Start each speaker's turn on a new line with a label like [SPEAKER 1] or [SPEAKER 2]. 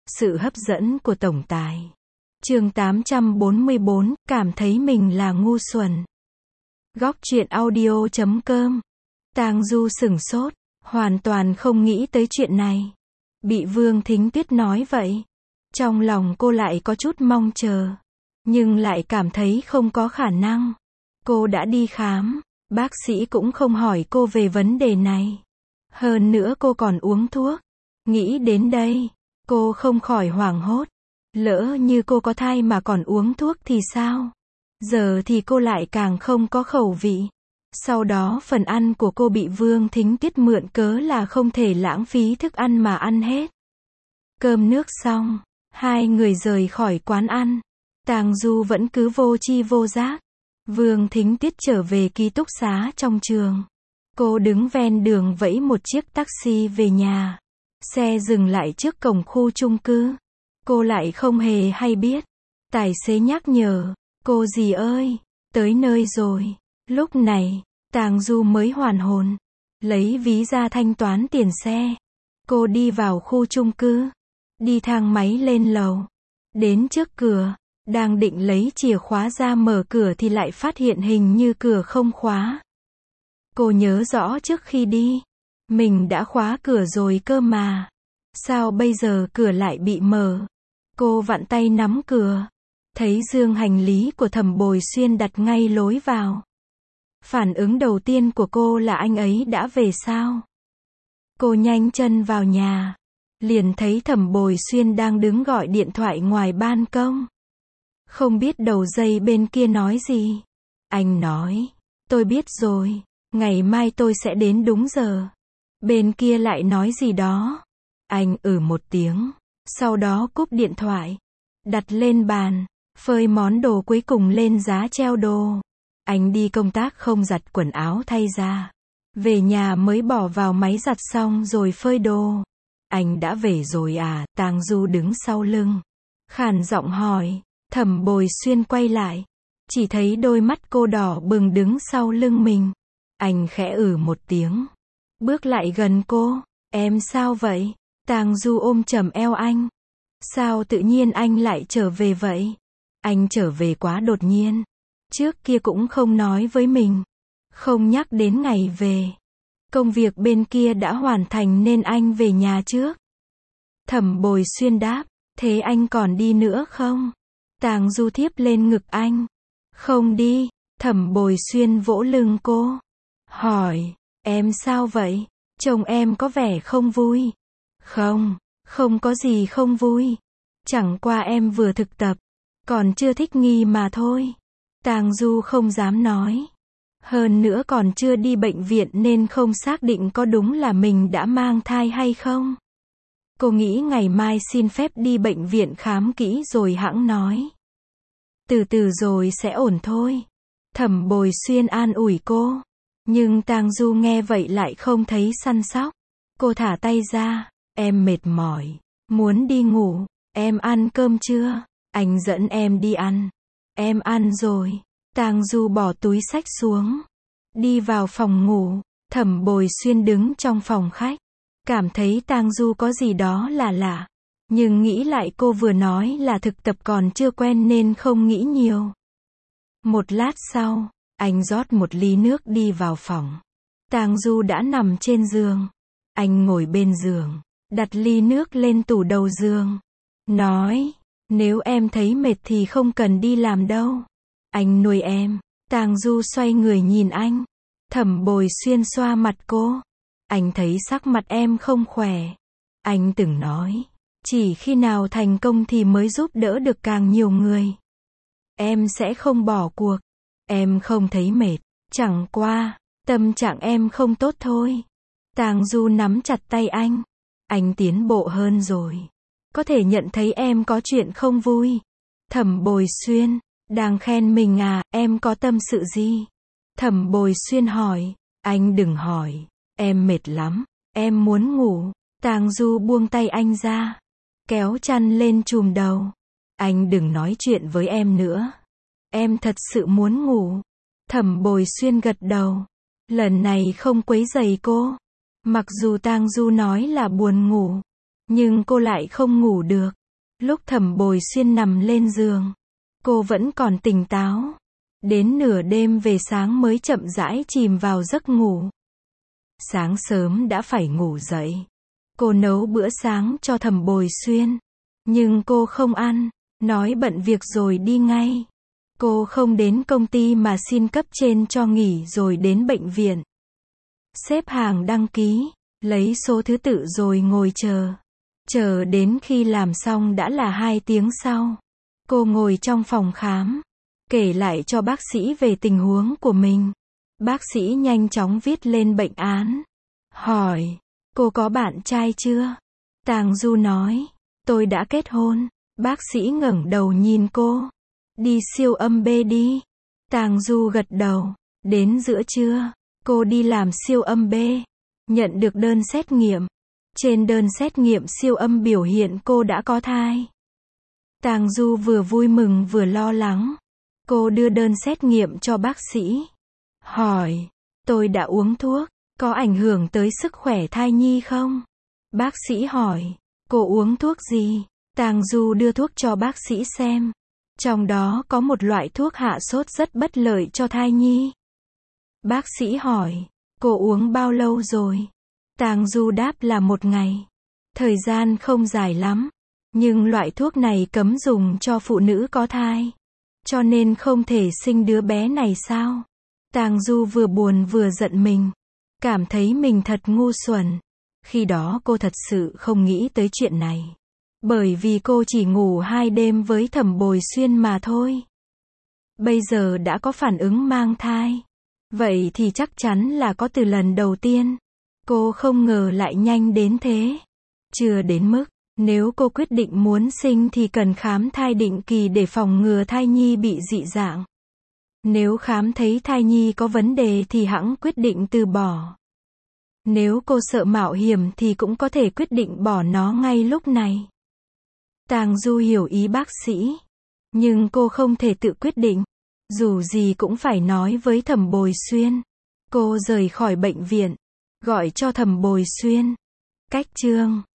[SPEAKER 1] Sự hấp dẫn của tổng tài. Chương 844, cảm thấy mình là ngu xuẩn. Góc truyện audio.com. Tang Du sửng sốt, hoàn toàn không nghĩ tới chuyện này. Bị Vương Thính Tuyết nói vậy, trong lòng cô lại có chút mong chờ, nhưng lại cảm thấy không có khả năng. Cô đã đi khám, bác sĩ cũng không hỏi cô về vấn đề này. Hơn nữa cô còn uống thuốc. Nghĩ đến đây, cô không khỏi hoảng hốt. Lỡ như cô có thai mà còn uống thuốc thì sao? Giờ thì cô lại càng không có khẩu vị. Sau đó phần ăn của cô bị Vương Thính Tuyết mượn cớ là không thể lãng phí thức ăn mà ăn hết. Cơm nước xong, hai người rời khỏi quán ăn. Tang Du vẫn cứ vô tri vô giác. Vương Thính Tuyết trở về ký túc xá trong trường. Cô đứng ven đường vẫy một chiếc taxi về nhà. Xe dừng lại trước cổng khu chung cư. Cô lại không hề hay biết. Tài xế nhắc nhở, cô dì ơi, tới nơi rồi. Lúc này, Tang Du mới hoàn hồn. Lấy ví ra thanh toán tiền xe. Cô đi vào khu chung cư. Đi thang máy lên lầu. Đến trước cửa, đang định lấy chìa khóa ra mở cửa thì lại phát hiện hình như cửa không khóa. Cô nhớ rõ trước khi đi, mình đã khóa cửa rồi cơ mà. Sao bây giờ cửa lại bị mở? Cô vặn tay nắm cửa. Thấy dương hành lý của Thẩm Bồi Xuyên đặt ngay lối vào. Phản ứng đầu tiên của cô là anh ấy đã về sao? Cô nhanh chân vào nhà. Liền thấy Thẩm Bồi Xuyên đang đứng gọi điện thoại ngoài ban công. Không biết đầu dây bên kia nói gì. Anh nói, tôi biết rồi, ngày mai tôi sẽ đến đúng giờ. Bên kia lại nói gì đó. Anh một tiếng, sau đó cúp điện thoại. Đặt lên bàn, phơi món đồ cuối cùng lên giá treo đồ. Anh đi công tác không giặt quần áo thay ra. Về nhà mới bỏ vào máy giặt xong rồi phơi đồ. Anh đã về rồi à? Tang Du đứng sau lưng. Khàn giọng hỏi. Thẩm Bồi Xuyên quay lại. Chỉ thấy đôi mắt cô đỏ bừng đứng sau lưng mình. Anh khẽ một tiếng. Bước lại gần cô. Em sao vậy? Tang Du ôm chầm eo anh. Sao tự nhiên anh lại trở về vậy? Anh trở về quá đột nhiên. Trước kia cũng không nói với mình. Không nhắc đến ngày về. Công việc bên kia đã hoàn thành nên anh về nhà trước. Thẩm Bồi Xuyên đáp. Thế anh còn đi nữa không? Tang Du thiếp lên ngực anh. Không đi. Thẩm Bồi Xuyên vỗ lưng cô. Hỏi. Em sao vậy? Chồng em có vẻ không vui. Không có gì không vui. Chẳng qua em vừa thực tập. Còn chưa thích nghi mà thôi. Tang Du không dám nói. Hơn nữa còn chưa đi bệnh viện nên không xác định có đúng là mình đã mang thai hay không. Cô nghĩ ngày mai xin phép đi bệnh viện khám kỹ rồi hẵng nói. Từ từ rồi sẽ ổn thôi. Thẩm Bồi Xuyên an ủi cô. Nhưng Tang Du nghe vậy lại không thấy săn sóc. Cô thả tay ra. Em mệt mỏi. Muốn đi ngủ. Em ăn cơm chưa? Anh dẫn em đi ăn. Em ăn rồi. Tang Du bỏ túi xách xuống. Đi vào phòng ngủ. Thẩm Bồi Xuyên đứng trong phòng khách. Cảm thấy Tang Du có gì đó là lạ. Nhưng nghĩ lại cô vừa nói là thực tập còn chưa quen nên không nghĩ nhiều. Một lát sau, anh rót một ly nước đi vào phòng. Tang Du đã nằm trên giường. Anh ngồi bên giường, đặt ly nước lên tủ đầu giường. Nói, nếu em thấy mệt thì không cần đi làm đâu. Anh nuôi em. Tang Du xoay người nhìn anh. Thẩm Bồi Xuyên xoa mặt cô. Anh thấy sắc mặt em không khỏe. Anh từng nói, chỉ khi nào thành công thì mới giúp đỡ được càng nhiều người. Em sẽ không bỏ cuộc. Em không thấy mệt. Chẳng qua, tâm trạng em không tốt thôi. Tang Du nắm chặt tay anh. Anh tiến bộ hơn rồi. Có thể nhận thấy em có chuyện không vui. Thẩm Bồi Xuyên, đang khen mình à, em có tâm sự gì? Thẩm Bồi Xuyên hỏi. Anh đừng hỏi. Em mệt lắm. Em muốn ngủ. Tang Du buông tay anh ra. Kéo chăn lên trùm đầu. Anh đừng nói chuyện với em nữa. Em thật sự muốn ngủ. Thẩm Bồi Xuyên gật đầu. Lần này không quấy rầy cô. Mặc dù Tang Du nói là buồn ngủ. Nhưng cô lại không ngủ được. Lúc Thẩm Bồi Xuyên nằm lên giường, cô vẫn còn tỉnh táo. Đến nửa đêm về sáng mới chậm rãi chìm vào giấc ngủ. Sáng sớm đã phải ngủ dậy. Cô nấu bữa sáng cho Thẩm Bồi Xuyên. Nhưng cô không ăn, nói bận việc rồi đi ngay. Cô không đến công ty mà xin cấp trên cho nghỉ rồi đến bệnh viện. Xếp hàng đăng ký, lấy số thứ tự rồi ngồi chờ. Chờ đến khi làm xong đã là 2 tiếng sau. Cô ngồi trong phòng khám, kể lại cho bác sĩ về tình huống của mình. Bác sĩ nhanh chóng viết lên bệnh án. Hỏi, cô có bạn trai chưa? Tang Du nói, tôi đã kết hôn. Bác sĩ ngẩng đầu nhìn cô. Đi siêu âm B đi. Tang Du gật đầu. Đến giữa trưa, cô đi làm siêu âm B. Nhận được đơn xét nghiệm. Trên đơn xét nghiệm siêu âm biểu hiện cô đã có thai. Tang Du vừa vui mừng vừa lo lắng. Cô đưa đơn xét nghiệm cho bác sĩ. Hỏi, tôi đã uống thuốc, có ảnh hưởng tới sức khỏe thai nhi không? Bác sĩ hỏi, cô uống thuốc gì? Tang Du đưa thuốc cho bác sĩ xem. Trong đó có một loại thuốc hạ sốt rất bất lợi cho thai nhi. Bác sĩ hỏi, cô uống bao lâu rồi? Tang Du đáp là 1 ngày. Thời gian không dài lắm. Nhưng loại thuốc này cấm dùng cho phụ nữ có thai. Cho nên không thể sinh đứa bé này sao? Tang Du vừa buồn vừa giận mình. Cảm thấy mình thật ngu xuẩn. Khi đó cô thật sự không nghĩ tới chuyện này. Bởi vì cô chỉ ngủ 2 đêm với Thẩm Bồi Xuyên mà thôi. Bây giờ đã có phản ứng mang thai. Vậy thì chắc chắn là có từ lần đầu tiên. Cô không ngờ lại nhanh đến thế. Chưa đến mức, nếu cô quyết định muốn sinh thì cần khám thai định kỳ để phòng ngừa thai nhi bị dị dạng. Nếu khám thấy thai nhi có vấn đề thì hẵng quyết định từ bỏ. Nếu cô sợ mạo hiểm thì cũng có thể quyết định bỏ nó ngay lúc này. Tang Du hiểu ý bác sĩ. Nhưng cô không thể tự quyết định. Dù gì cũng phải nói với Thẩm Bồi Xuyên. Cô rời khỏi bệnh viện. Gọi cho Thẩm Bồi Xuyên. Cách chương